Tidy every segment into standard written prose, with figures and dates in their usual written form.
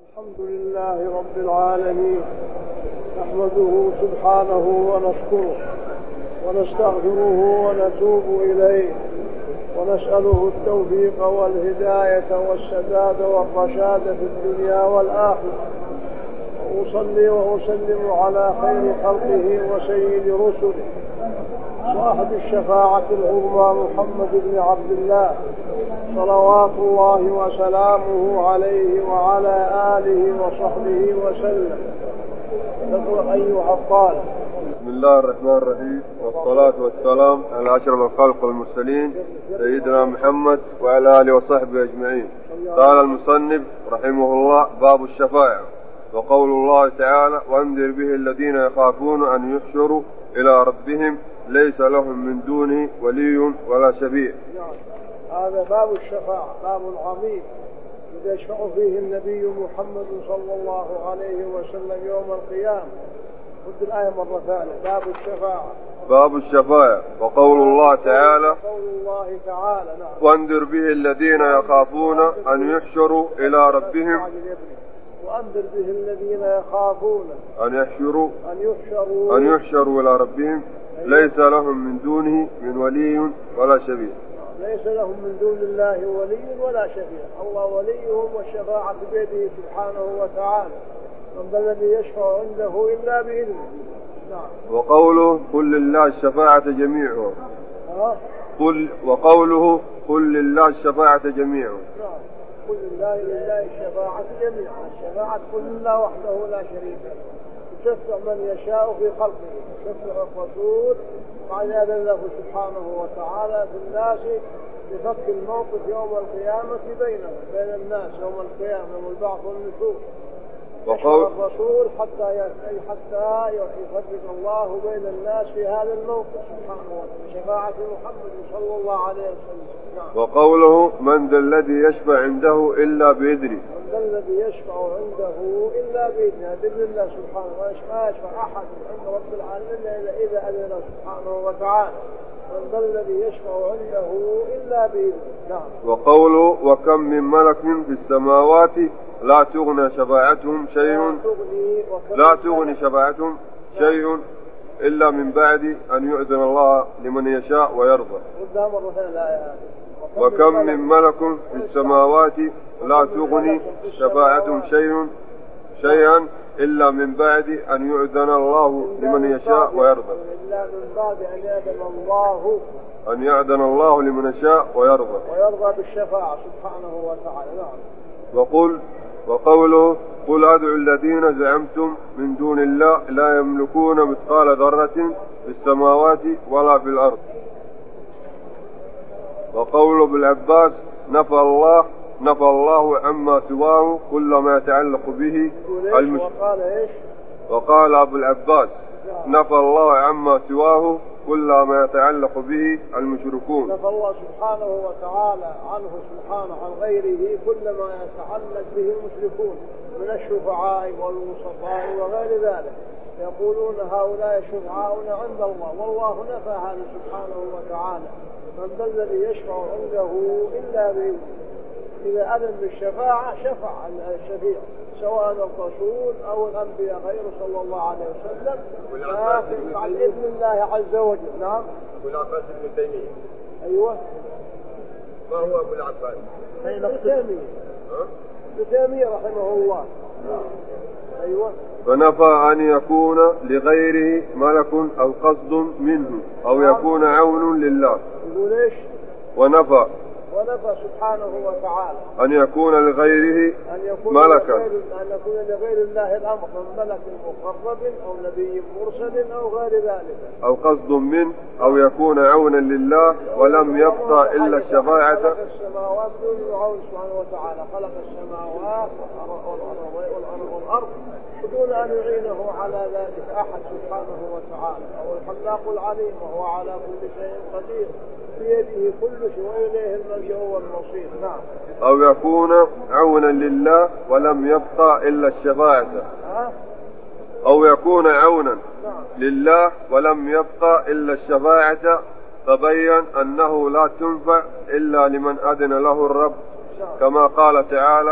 الحمد لله رب العالمين، نحمده سبحانه ونشكره ونستغفره ونتوب إليه ونسأله التوفيق والهداية والسداد والرشاد في الدنيا والآخرة. وأصلي وأسلم على خير خلقه وسيد رسله صاحب الشفاعة العظمى محمد بن عبد الله صلوات الله وسلامه عليه وعلى آله وصحبه وسلم. تقول أيها الطالب. بسم الله الرحمن الرحيم، والصلاة والسلام على أشرف الخلق والمرسلين سيدنا محمد وعلى آله وصحبه أجمعين. قال المصنف رحمه الله: باب الشفاعة. وقول الله تعالى: وانذر به الذين يخافون أن يحشروا إلى ربهم ليس لهم من دونه ولي ولا شفيع. هذا باب الشفاعة، باب عظيم يشفع فيه النبي محمد صلى الله عليه وسلم يوم القيامة. خذ الآية مرة ثانية. باب الشفاعة. باب الشفاعة. وقول الله تعالى: نعم. وانذر به الذين يخافون أن يحشروا إلى ربهم. وأنذر به الذين يخافون أن يحشروا إلى ربهم ليس لهم من دونه من ولي ولا شفيع. ليس لهم من دون الله ولي ولا شفيع. الله وليهم والشفاعة بيده سبحانه وتعالى. من ذا الذي يشفع عنده إلا بإذنه. نعم. وقوله: قل لله الشفاعة جميعها. وقوله: قل لله الشفاعة جميعها. نعم. قل لله الشفاعة جميعا. الشفاعة قل لله وحده لا شريك له، يشفع من يشاء في خلقه، يشفع الرسول مع إذن له سبحانه وتعالى في الناس بفك الموقف يوم القيامة بين الناس يوم القيامة يوم البعث والنشور. يشفع الرسول حتى يفرق الله بين الناس في هذا الموقف سبحانه وتعالى، شفاعة محمد صلى الله عليه وسلم. نعم. وقوله: من ذا الذي يشفع عنده إلا بإذنه. من ذا الذي يشفع عنده إلا بإذنه، بإذن الله سبحانه. ما يشفع أحد عند رب العالمين إذا أذن له سبحانه وتعالى. من ذا الذي يشفع عنده إلا بإذنه. نعم. وقوله: وكم من ملك في السماوات لا تغني شفاعتهم شيء إلا من بعد أن يؤذن الله لمن يشاء ويرضى. وكم من ملك في السماوات لا تغني شفاعتهم شيئا إلا من بعد أن يؤذن الله لمن يشاء ويرضى. إلا من بعد أن يأذن الله لمن يشاء ويرضى بالشفاعة سبحانه وتعالى. نعم. وقوله: قل أدعوا الذين زعمتم من دون الله لا يملكون مثقال ذرة في السماوات ولا في الأرض. وقوله بالعباس: نفى الله عما سواه كل ما يتعلق به وقال أبو العباس: نفى الله عما سواه كل ما يتعلق به المشركون. نفى الله سبحانه وتعالى عنه سبحانه عن غيره كل ما يتعلق به المشركون من الشفعاء والوسطاء وغير ذلك. يقولون هؤلاء شفعاؤنا عند الله، والله نفى هذا سبحانه وتعالى. من ذا الذي يشفع عنده إلا بإذنه. إذا أذن بالشفاعة شفع الشفيع سواء الرسول أو الأنبياء غيره صلى الله عليه وسلم، لكن مع إذن الله عز وجل. نعم. أبو العباس ابن تيمية. أيوة. ما هو أبو العباس؟ ابن تيمية رحمه الله. أيوة. فنفى أن يكون لغيره ملك أو قصد منه أو يكون عون لله. يقول إيش؟ ونفى سبحانه وتعالى أن يكون لغيره ملكا، أن يكون لغير الله الأمر من ملك مقرب أو نبي مرسل أو غير ذلك، أو قصد منه أو يكون عونا لله، ولم يبقى إلا الشفاعة. خلق السماوات دون عون سبحانه وتعالى، خلق السماوات والأرض بدون أن يعينه على ذلك أحد سبحانه وتعالى. هو الخلاق العليم وهو على كل شيء قدير، بيده كل شيء وإليه الملجأ والمصير. نعم. أو يكون عونا لله ولم يبقى إلا الشفاعة. أو يكون عونا لله ولم يبقى إلا الشفاعة، فبين أنه لا تنفع إلا لمن أذن له الرب، كما قال تعالى: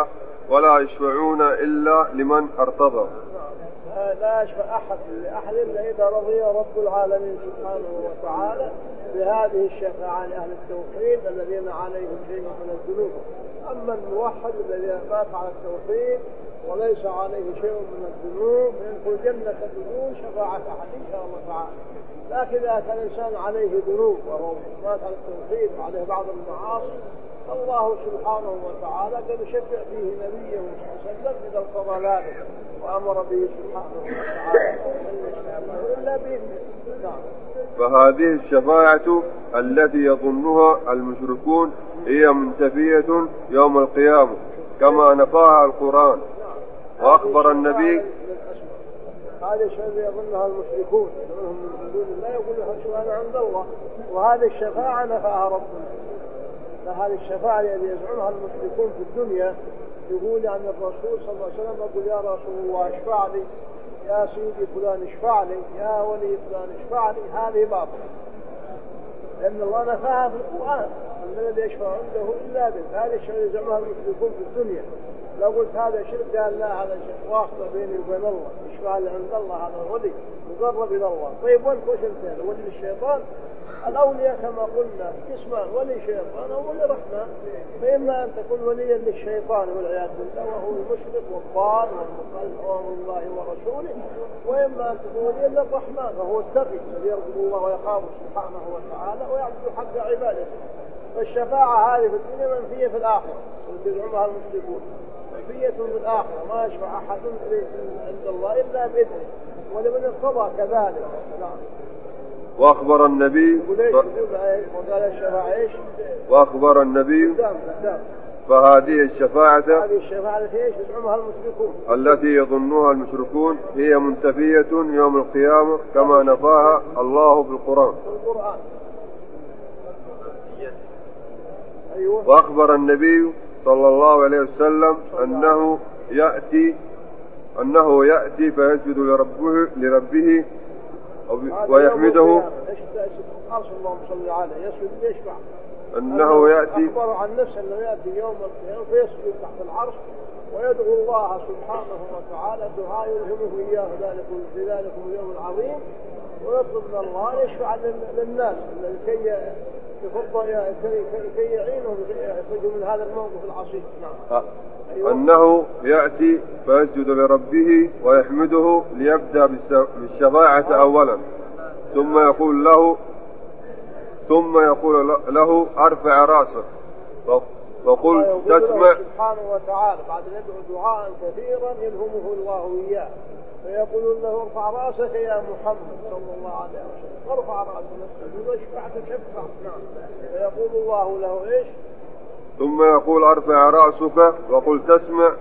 ولا يشفعون إلا لمن ارتضى. لا يشفع أحد لأحد إلا إذا رضي رب العالمين سبحانه وتعالى بهذه الشفاعة لأهل التوحيد الذين عليهم شيء من الذنوب. أما الموحد الذي مات على التوحيد وليس عليه شيء من الذنوب يدخل الجنة بدون شفاعة أحد إن شاء الله تعالى. لكن إذا كان الإنسان عليه ذنوب وهو مات على التوحيد وعليه بعض المعاصي الله سبحانه وتعالى قد شفع فيه نبيه صلى الله عليه وسلم إذا انقضى ذلك وأمر به سبحانه وتعالى إلا بإذنه. فهذه الشفاعة التي يظنها المشركون هي منتفية يوم القيامة كما نفاها القرآن. وأخبر النبي هذا الشيء يظنها المشركون يظنهم من دون الله يقولون شفاعة عند الله وهذه الشفاعة نفاها ربنا. فهذه الشفاعة التي يزعمها المشركون في الدنيا يقول عن الرسول صلى الله عليه وسلم يقول يا رسول الله اشفع لي يا سيدي فلان اشفع لي يا ولي فلان اشفع لي. هذه باطل لأن الله نفاها في القرآن أن الذي يشفع عنده إلا به. هذا الشيء يزعمها المشركون في الدنيا. لو قلت هذا شرك قال لا هذا شيء واسطة بيني وبين الله يشفع لي عند الله هذا ولي مقرب إلى الله. طيب وين وش الثاني ولي الشيطان؟ الأولياء كما قلنا قسمان ولي شيطان أو ولي رحمن. فإما أن تكون وليا للشيطان والعياذ بالله وهو المشرك والضال والمخالف أمر الله ورسوله وإما أن تكون وليا للرحمن وهو التقي الذي يرجو الله ويخافه سبحانه وتعالى ويعبد حق عباده. فالشفاعة هذه في الدنيا منفية في الآخرة وتزعمها المشركون منفية في الآخرة ما يشفع أحد عند الله إلا بإذنه ولمن ارتضى كذلك. وأخبر النبي وأخبر النبي فهذه الشفاعة التي يظنها المشركون هي منتفية يوم القيامة كما نفاها الله في القرآن. وأخبر النبي صلى الله عليه وسلم أنه يأتي فيسجد لربه ويحمده أنه يأتي أخبر عن نفسه أنه يأتي يوم القيامة فيسجد تحت العرش ويدعو الله سبحانه وتعالى دعاء يلهمه إياه في ذلك اليوم العظيم ويطلب من الله يشفع للناس كي يعينهم يخرجوا من هذا الموقف العصيب. نعم. أنه يأتي فيسجد لربه ويحمده ليبدأ بالشفاعة أولا ثم يقول له أرفع رأسك فقل تسمع سبحانه وتعالى بعد أن يدعو دعاء كثيرا يلهمه الله إياه فيقول له ارفع رأسك يا محمد صلى الله عليه وسلم ارفع رأسك واشفع تشفع. نعم. فيقول الله له إيش ثم يقول أرفع رأسك وقل تسمع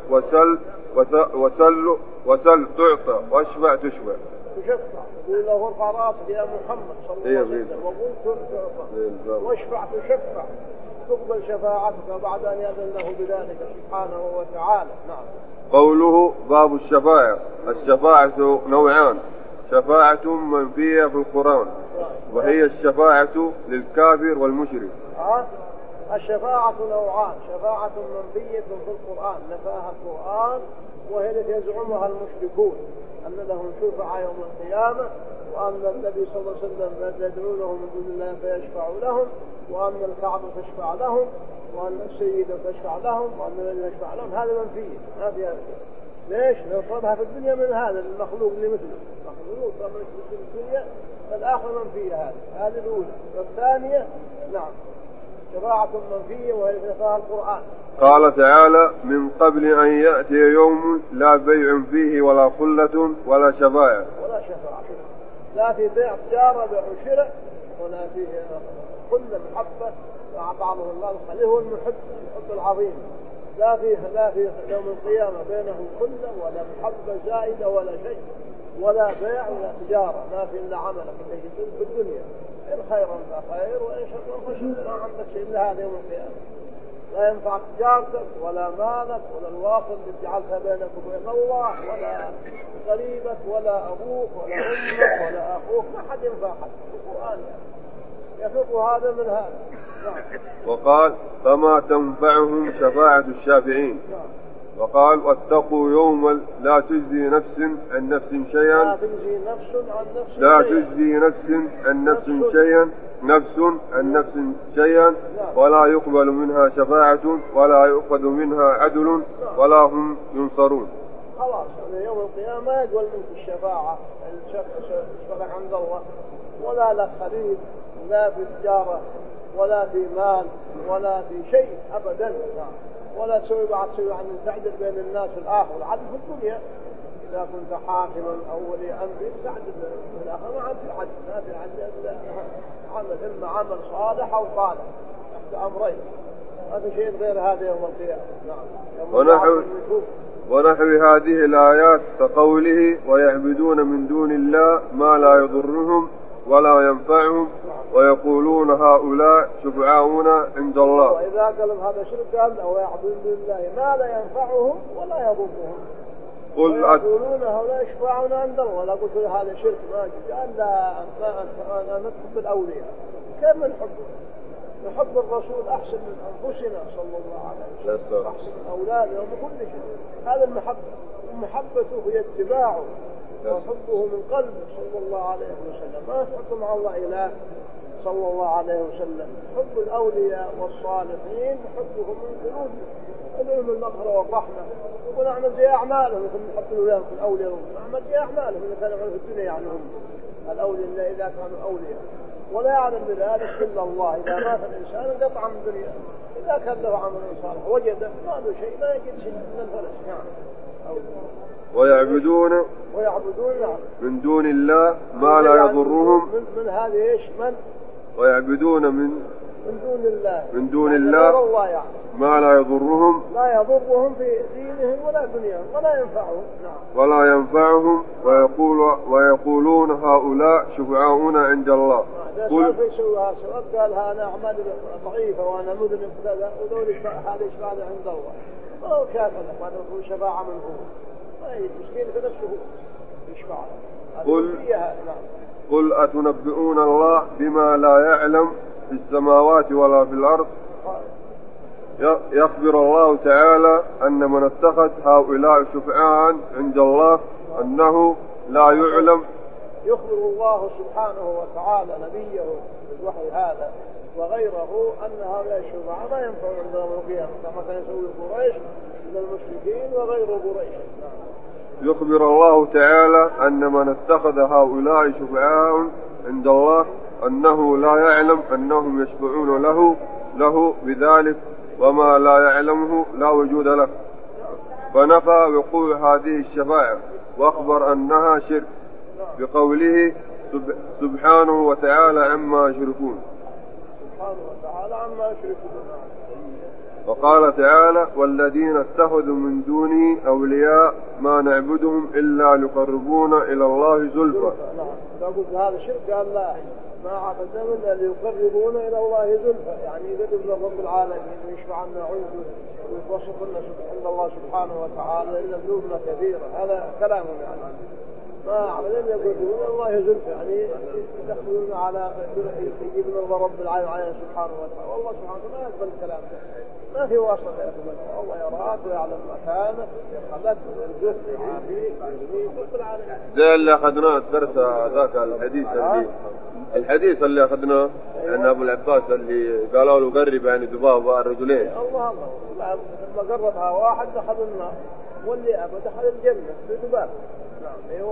وسل تعطى واشفع تشفع. يقول له ارفع رأسك يا محمد صلى الله عليه وسلم وقل تعطى واشفع تشفع تقبل شفاعتك بعد أن يأذن له بذلك سبحانه وتعالى. نعم. قوله باب الشفاعة نوعان شفاعة منفية في القرآن وهي الشفاعة للكافر والمشرك. الشفاعة نوعان شفاعة منفية في القرآن نفاها القرآن وهي التي يزعمها المشركون أن لهم شفعاء يوم القيامة وأن النبي صلى الله عليه وسلم يدعو لهم من دون الله فيشفع لهم وأن الكعبة تشفع لهم وأن السيدة تشفع لهم وأن الذي يشفع لهم. هذا منفية ما فيها ليش؟ نطلبها في الدنيا من هذا المخلوق اللي مثله مخلوق طبعا في الدنيا فالآخر منفية. هذه الأولى. والثانية نعم شفاعة منفية وهي نفاها القرآن. قال تعالى من قبل أن يأتي يوم لا بيع فيه ولا خلة ولا شفاعة لا في بيع تجارة بيع شراء ولا في خلة محبة مع بعضهم الله اللي هو المحب العظيم. لا في يوم القيامة بينه خلة ولا محبة زائدة ولا شيء ولا بيع ولا تجارة ما في إلا عملك في الدنيا إن خيرا فخير وإن شرا فشر ما عندك شيء إلا هذا يوم القيامة. لا ينفع تجارتك ولا مالك ولا الواصل اللي جعلتها بينك وبين الله ولا قريبك ولا أبوك ولا أمك ولا أخوك ما حد ينفع حد. القرآن يفرق هذا من هذا. وقال فما تنفعهم شفاعة الشافعين وقال واتقوا يوما لا تجزي نفس عن نفس شيئا لا تجزي نفس عن نفس شيئا نفس عن نفس شيئا ولا يقبل منها شفاعة ولا يؤخذ منها عدل ولا هم ينصرون. خلاص يوم القيامة ما يقبل منك الشفاعة الشفاعة عند الله ولا لا خريج لا في تجارة ولا في مال ولا في شيء أبدا ولا تسوي بعد تسوي عن تعدل بين الناس والآخر العدل في الدنيا إذا كنت حاكما أو ولي أمر تعدل في الآخر ما في عدل ما في عدل عمل إما عمل صالح أو طالح تحت أمرين ما في شيء غير هذا يوم القيامة. ونحو هذه الآيات كقوله ويعبدون من دون الله ما لا يضرهم ولا ينفعهم ويقولون هؤلاء شفعاؤنا عند الله. وإذا قالوا هذا شرك قال ويعبدون الله ما لا ينفعهم ولا يضرهم ويقولون هؤلاء شفعاؤنا عند الله. لا قلت هذا شرك ما قال لا أنا نحب الأولياء كيف نحب الرسول أحسن من أنفسنا صلى الله عليه وسلم أحسن من أولادنا وكل شيء. هذا المحبة ومحبته هي اتباعه وحبه من قلبه صلى الله عليه وسلم. ما تحب مع الله إله صلى الله عليه وسلم. حب الأولياء والصالحين حبهم من قلوبهم المغفرة والرحمة ونعمل زي أعمالهم مثل نحب الأولياء نعمل زي أعمالهم اللي كانوا في الدنيا يعني هم الأولياء إذا كانوا أولياء ولا يعلم بذلك إلا الله. إذا مات الإنسان انقطع من الدنيا إذا كان له عمل صالح وجد ما له شيء ما يجد شيء من الفلس. نعم. ويعبدون من دون الله ما لا يضرهم من هذه إيش من ويعبدون من دون الله يعني. ما لا يضرهم في دينهم ولا دنياهم ولا ينفعهم. نعم. ولا ينفعهم ويقولون هؤلاء شفعاؤنا عند الله. قل فيسوها سواء قال أنا أعمال ضعيفة وأنا مذنب كذا ودول هذا يشفع عند الله أو كافر ما نقول شفاعة منه ما يشكين في نفسه يشفع. قل أتنبئون الله بما لا يعلم في السماوات ولا في الأرض. يخبر الله تعالى أن من اتخذ هؤلاء شفعاء عند الله أنه لا يعلم. يخبر الله سبحانه وتعالى نبيه بالوحي هذا وغيره أن هؤلاء الشفعاء ما ينفعون عند يوم القيامة كما كان يسوي قريش من المشركين وغير قريش. يخبر الله تعالى أن من اتخذ هؤلاء شفعاء عند الله أنه لا يعلم أنهم يشفعون له بذلك وما لا يعلمه لا وجود له فنفى وقوع هذه الشفاعة وأخبر أنها شرك بقوله سبحانه وتعالى عما يشركون. وقال تعالى والذين اتخذوا من دونه أولياء ما نعبدهم إلا ليقربونا إلى الله زلفى. قلت هذا شرك قال لا ما عبدهم إلا ليقربونا إلى الله زلفى يعني يقرب رب العالمين ويشفع عنا عنده ويوصف لنا عند الله سبحانه وتعالى إلا ذنوبنا كثيرة. هذا كلامهم يعني ما عبدهم يقربونا الله زلفى يعني يدخلون على يجيبون رب العالمين سبحانه وتعالى. والله سبحانه وتعالى ما يقبل الكلام ما في واسطة يا أخي الله يراك ويعلم مكانك يخلق ويرزقك ويعافيك رب العالمين. زي اللي أخذناه الدرس ذاك الحديث اللي أخذناه عن أبو العباس اللي قالوا له قرب يعني ذبابة الرجلين. الله لما قربها واحد دخل النار واللي أبى دخل الجنة بذباب. نعم أيوه.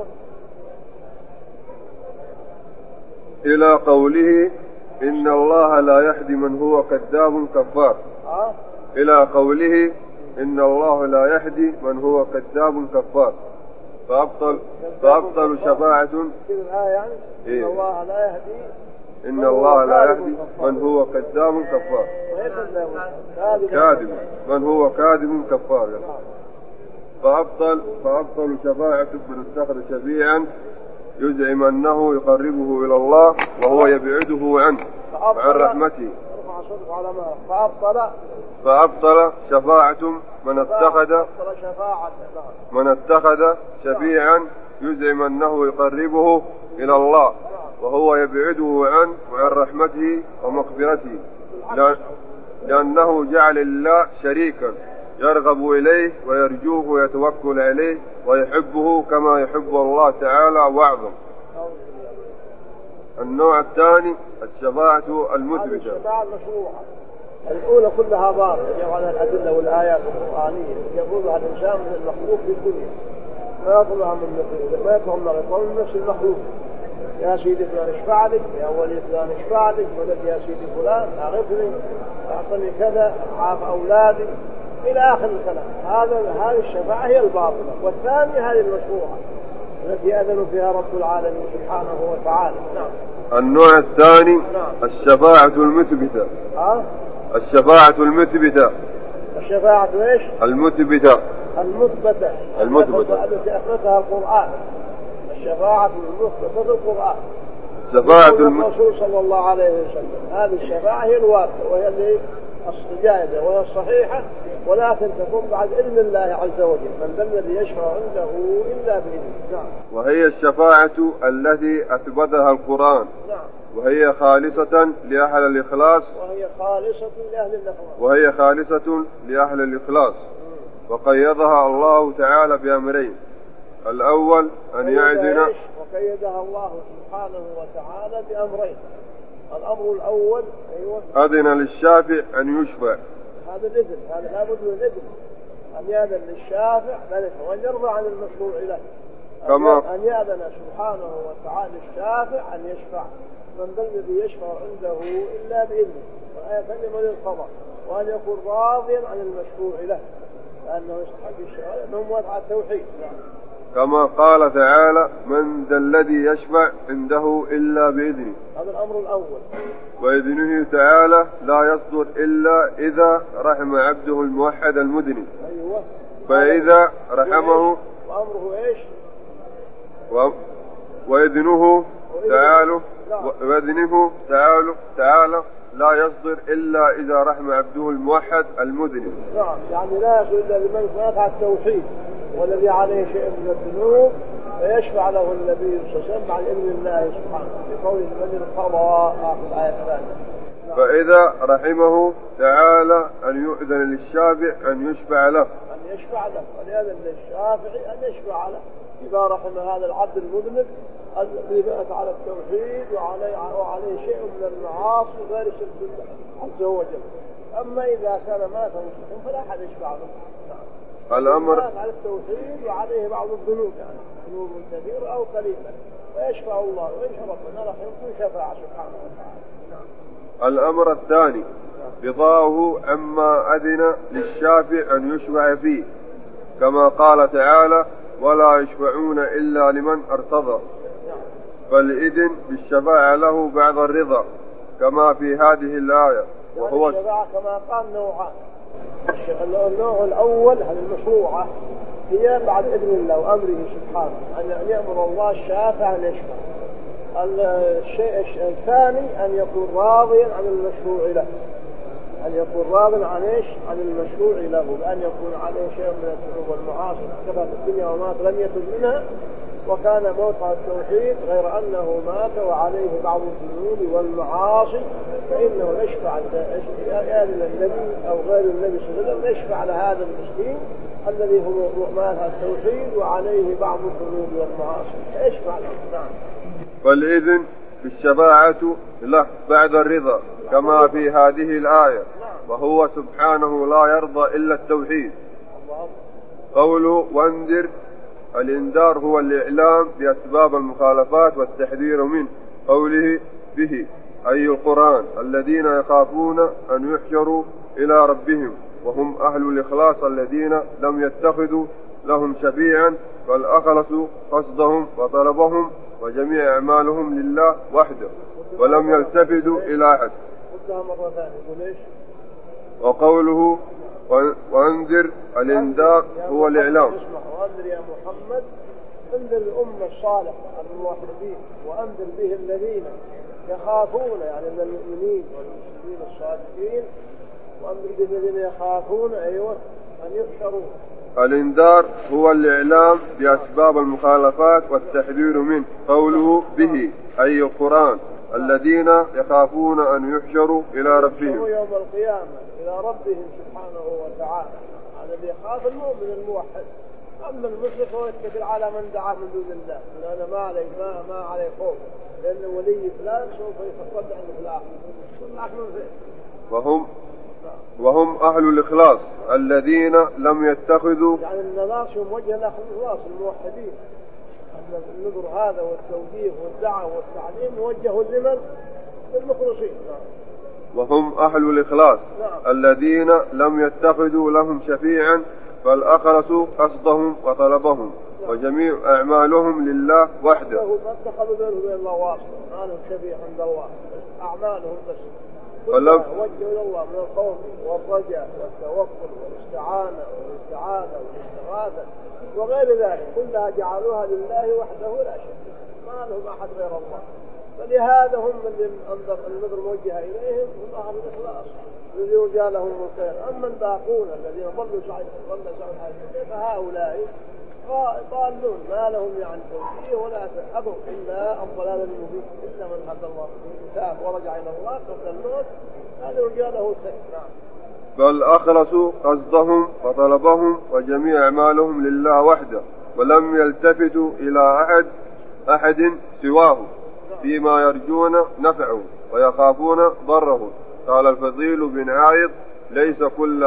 إلى قوله إن الله لا يهدي من هو كذاب كفار. إلى قوله إن الله لا يهدي من هو كذاب كفار فأبطل شفاعة. يعني إن الله لا يهدي من هو كذاب كفار كاذب من هو كاذب كفار. فأبطل شفاعة من اتخذ شفيعا يزعم أنه يقربه إلى الله وهو يبعده عنه عن رحمته. فأبطل شفاعة من اتخذ شفيعا يزعم أنه يقربه إلى الله وهو يبعده عنه وعن رحمته ومغفرته لأنه جعل الله شريكا يرغب إليه ويرجوه ويتوكل عليه ويحبه كما يحب الله تعالى وأعظم. النوع الثاني الشفاعة المثبتة. الشفاعة المشروعة الأولى كلها باطل على الأدلة والآيات القرآنية يقولها الإنسان من المخلوق في الدنيا ما يطلبها من نفس المخلوق. يا سيدي فلان اشفع لك، يا ولي فلان اشفع لك، ولد يا سيدي فلان أغفني، أعطني كذا، عاف أولادي، إلى آخر الكلام. هذه الشفاعة هي الباطلة. والثانية هذه المشروعة التي أذن فيها رب العالمين سبحانه وتعالى. نعم. النوع الثاني الشفاعة المثبتة. الشفاعة المثبتة. الشفاعة ايش؟ المثبتة. المثبتة التي أثبتها القرآن. الشفاعة المثبتة في القرآن. شفاعة الرسول صلى الله عليه وسلم. هذه الشفاعة هي الواقع وهي اللي الجائزة وهي الصحيحة، ولكن تكون بعد علم الله عز وجل. من ذا الذي يشفع عنده إلا بإذنه. نعم. وهي الشفاعة التي أثبتها القرآن. نعم. وهي خالصة لأهل الإخلاص. وهي خالصة لأهل الإخلاص. وقيدها الله تعالى بأمرين. الأول أن يعدنا. وقيدها الله سبحانه وتعالى بأمرين. الأمر الأول أذن للشافع أن يشفع. هذا الإذن، هذا لابد من الإذن. أن يأذن للشافع وأن يرضى عن المشروع له. أن يأذن سبحانه وتعالى الشافع أن يشفع. من ذا الذي يشفع عنده إلا بإذنه. وآية ثانية من القضاء. وأن يكون راضيا عن المشروع له لأنه يستحق الشفاعة لأنه موافق على التوحيد. كما قال تعالى من ذا الذي يشفع عنده إلا بإذنه. هذا الأمر الأول. وإذنه تعالى لا يصدر إلا إذا رحم عبده الموحد المذنب. أيوة. فإذا رحمه. وأمره إيش؟ وإذنه تعالى لا يصدر إلا إذا رحم عبده الموحد المذنب. نعم. يعني لا يصدر إلا لمن فات على التوحيد والذي عليه شيء من الذنوب فيشفع له النبي صلى الله عليه وسلم مع إذن الله سبحانه بقول من القضاء آخر الآية الثانية. فإذا رحمه تعالى أن يؤذن للشافع أن يشفع له. أن يشفع له. أن يأذن للشافع أن يشفع له إذا رحم هذا العبد المذنب الذي مات على التوحيد وعليه شيء من المعاصي غير شرك بالله عز وجل. أما إذا كان مات مسلما فلا أحد يشفع له. الأمر مات على التوحيد وعليه بعض الذنوب يعني ذنوب كثيرة أو قليلة فيشفع الله وإن شاء ربنا راح يكون شفاعة سبحانه وتعالى. الأمر الثاني رضاه عما أذن للشافع أن يشفع فيه كما قال تعالى ولا يشفعون إلا لمن ارتضى. فالإذن بالشفاعة له بعد الرضا كما في هذه الآية. وهو الشفاعة كما قال نوعان. النوع الأول هذه المشروعة هي بعد إذن الله وأمره سبحانه أن يأمر الله الشافع أن يشفع. الشيء الثاني أن يكون راضيا عن المشروع له. أن يكون راضيا عن إيش؟ عن المشروع له بأن يكون عليه شيء من الذنوب والمعاصي كما في الدنيا ومات لم يتب منها وكان موت على التوحيد غير أنه مات وعليه بعض الذنوب والمعاصي فإنه يشفع النبي أو غير النبي صلى الله عليه وسلم يشفع لهذا المسكين الذي هو مات على التوحيد وعليه بعض الذنوب والمعاصي فيشفع له. نعم. فالإذن بالشفاعة له بعد الرضا كما في هذه الآية. وهو سبحانه لا يرضى إلا التوحيد. قوله وانذر الإنذار هو الإعلام بأسباب المخالفات والتحذير منه. قوله به أي القرآن الذين يخافون أن يحشروا إلى ربهم وهم أهل الإخلاص الذين لم يتخذوا لهم شفيعا بل أخلصوا قصدهم وطلبهم وجميع أعمالهم لله وحده ولم يلتفتوا إلى أحد. وقوله وأنذر الإنذار هو الإعلام. وأنذر يا محمد انذر الأمة الصالحة الموحدين وأنذر به الذين يخافون يعني من المؤمنين والمسلمين الصادقين وأنذر به الذين يخافون أن يحشروا. الإنذار هو الإعلام بأسباب المخالفات والتحذير منه. قوله به أي القرآن الذين يخافون أن يحشروا إلى ربهم يوم القيامة إلى ربهم سبحانه وتعالى. هذا اللي يخاف المؤمن الموحد. أما المشرك هو يتكل على من دعاه من دون الله، أنا ما عليه خوف، لأن ولي فلان سوف يتصدع عنه في الآخر. وهم أهل الإخلاص الذين لم يتخذوا، يعني النظر موجه للإخلاص الموحدين. النظر هذا والتوجيه والدعوة والتعليم موجه لمن؟ للمخلصين. وهم أهل الإخلاص الذين لم يتخذوا لهم شفيعا، فالأخلصوا قصدهم وطلبهم وجميع أعمالهم لله وحده. ما اتخذوا بينهم وبين الله واسطة، ما لهم شفيع عند الله، أعمالهم بس وجهوا إلى الله من الخوف والرجاء والتوكل والاستعانة والاستعاذة والاستغاثة وغير ذلك، كلها جعلوها لله وحده لا شريك له، ما لهم أحد غير الله. فلهذا هم من النظر موجهة إليهم هم أهل الإخلاص يرجى لهم الخير. أما الباقون الذين ضلوا سعيد فهؤلاء ضالون ما لهم يعني توجيه ولا أبوا إلا الضلال المبين، إلا من هدى الله بالكتاب ورجع إلى الله قبل الموت هذا يرجى له الخير. بل أخلصوا قصدهم وطلبهم وجميع أعمالهم لله وحده، ولم يلتفتوا إلى أحد سواه فيما يرجون نفعه ويخافون ضره. قال الفضيل بن عايض ليس كل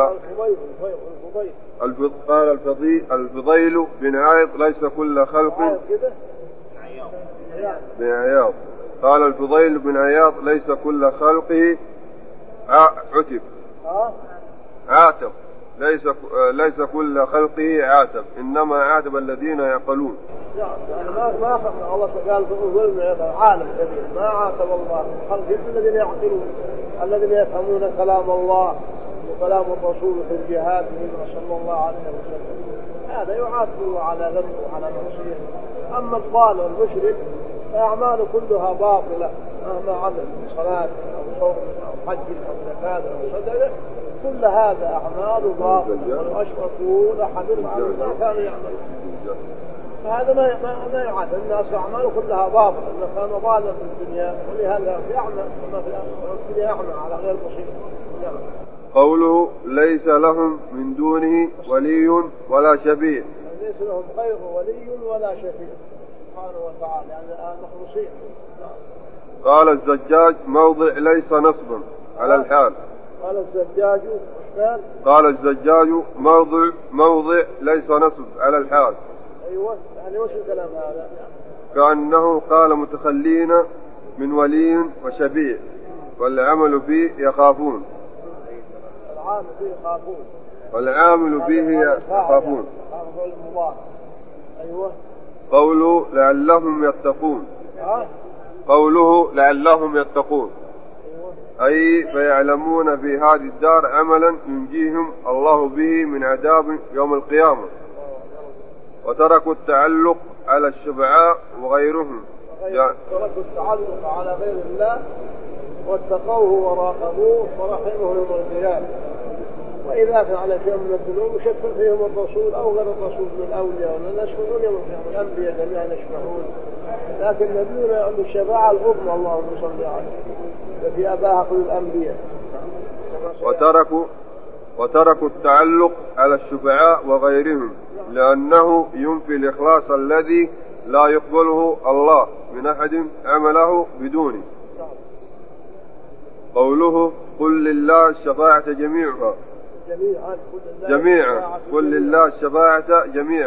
الفضيل بن عايض ليس كل خلق بن عياض قال الفضيل بن عياض ليس كل خلقه عاتب ليس كل خلقه عاتب، إنما عاتب الذين يعقلون. يعني ما الله قال في الظلم عالم كبير، ما عاتب الله خلقه الذين يعقلون الذين يفهمون كلام الله وكلام الرسول في الجهاد صلى الله عليه وسلم، هذا يعاتب الله على ذنبه وعلى معصيته. أما الضال والمشرك فأعماله كلها باطلة مهما عمل من صلاة أو صوم أو حج أو زكاة أو صدقة، كل هذا أعمال باطلة والأشركوا لحبط عنهم ما كانوا يعملون. فهذا ما يعاتب الناس أعماله كلها باطلة، إنه كان ضالا في الدنيا ولهذا يعمل وما في الدنيا يعمل على غير بصيرة. قوله ليس لهم من دونه ولي ولا شفيع، ليس لهم غير ولي ولا شفيع سبحانه وتعالى، يعني مخلصين. قال الزجاج موضع ليس نصبا على الحال. قال الزجاج موضع ليس نصب على الحال. أيوة، يعني وش الكلام هذا؟ كأنه قال متخلين من ولي وشفيع والعمل فيه يخافون. والعامل فيه يخافون. أيوة. قوله لعلهم يتقون. قوله لعلهم يتقون أي فيعلمون في هذه الدار عملا ينجيهم الله به من عذاب يوم القيامة، وتركوا التعلق على الشفعاء وغيرهم، تركوا التعلق على غير الله واتقوه وراقبوه ورحمه يوم القيامة. وإذا كان على شيء من الذنوب يشفع فيهم الرسول أو غير الرسول من الأولياء ولا يشفعون يوم القيامة، الأنبياء جميعا يشفعون، لكن نبينا عنده الشفاعة العظمى اللهم صل عليه التي أباها كل الأنبياء. وتركوا التعلق على الشفعاء وغيرهم لأنه ينفي الإخلاص الذي لا يقبله الله من أحد عمله بدونه. قوله قل لله الشفاعة جميعا قل لله الشفاعة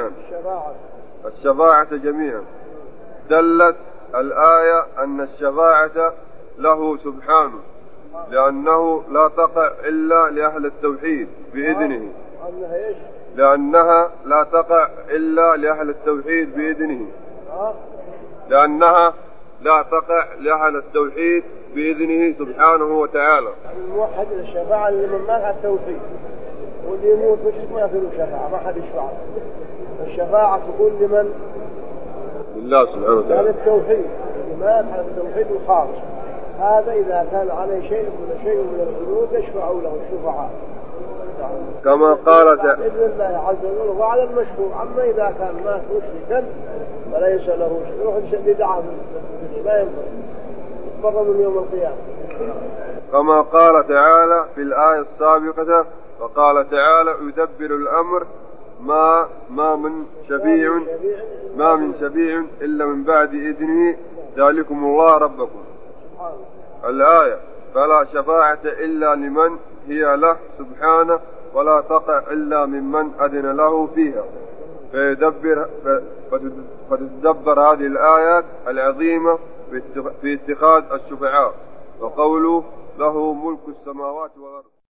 جميعا دلت الآية أن الشفاعة له سبحانه، لأنه لا تقع إلا لأهل التوحيد بإذنه. لأنها لا تقع إلا لأهل التوحيد بإذنه. لأنها لا تقع لأهل التوحيد بإذنه سبحانه وتعالى. الموحد الشفاعة لمن مات على التوحيد، واللي يموت مشرك ما يصير شفاعة، ما حد يشفع. الشفاعة تقول لمن؟ لله سبحانه وتعالى. على التوحيد، اللي مات على التوحيد الخالص، هذا إذا كان عليه شيء من الذنوب يشفع له الشفعاء. كما قال بإذن الله عز وجل وعلى المشفوع. أما إذا كان مات مشركا فليس له شفيع، يروح يدعى لا ينفع، يتبرر من يوم القيامة. كما قال تعالى في الآية السابقة، وقال تعالى يدبر الأمر ما من شفيع إلا من بعد إذنه ذلكم الله ربكم. الآية. فلا شفاعة إلا لمن هي له سبحانه، ولا تقع إلا ممن أذن له فيها. فتتدبر هذه الآيات العظيمة في اتخاذ الشفعاء. وقوله له ملك السماوات والأرض.